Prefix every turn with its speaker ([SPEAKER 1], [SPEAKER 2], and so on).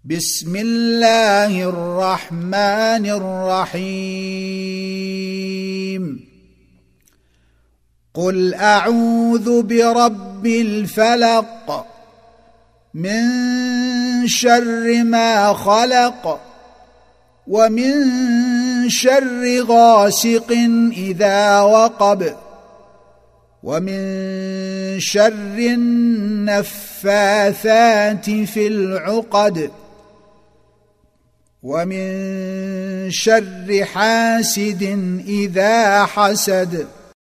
[SPEAKER 1] بسم الله الرحمن الرحيم قل أعوذ برب الفلق من شر ما خلق ومن شر غاسق إذا وقب ومن شر النفاثات في العقد ومن شر حاسد إذا حسد